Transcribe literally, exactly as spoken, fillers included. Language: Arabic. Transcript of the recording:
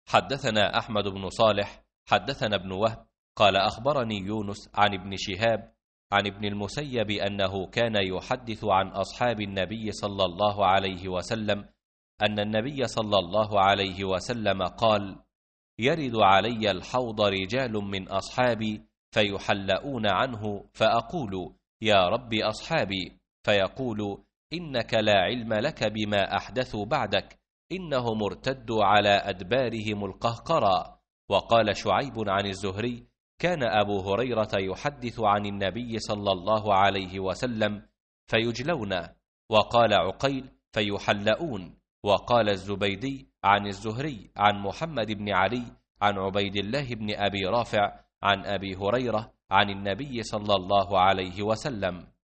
حدثنا أحمد بن صالح حدثنا ابن وهب قال أخبرني يونس عن ابن شهاب عن ابن المسيب أنه كان يحدث عن أصحاب النبي صلى الله عليه وسلم أن النبي صلى الله عليه وسلم قال: يرد علي الحوض رجال من أصحابي فيحلؤون عنه، فأقول: يا رب أصحابي، فيقول: إنك لا علم لك بما أحدثوا بعدك، إنهم ارتدوا على أدبارهم القهقرى. وقال شعيب عن الزهري: كان أبو هريرة يحدث عن النبي صلى الله عليه وسلم فيجلون. وقال عقيل: فيحلؤون. وقال الزبيدي عن الزهري عن محمد بن علي عن عبيد الله بن أبي رافع عن أبي هريرة عن النبي صلى الله عليه وسلم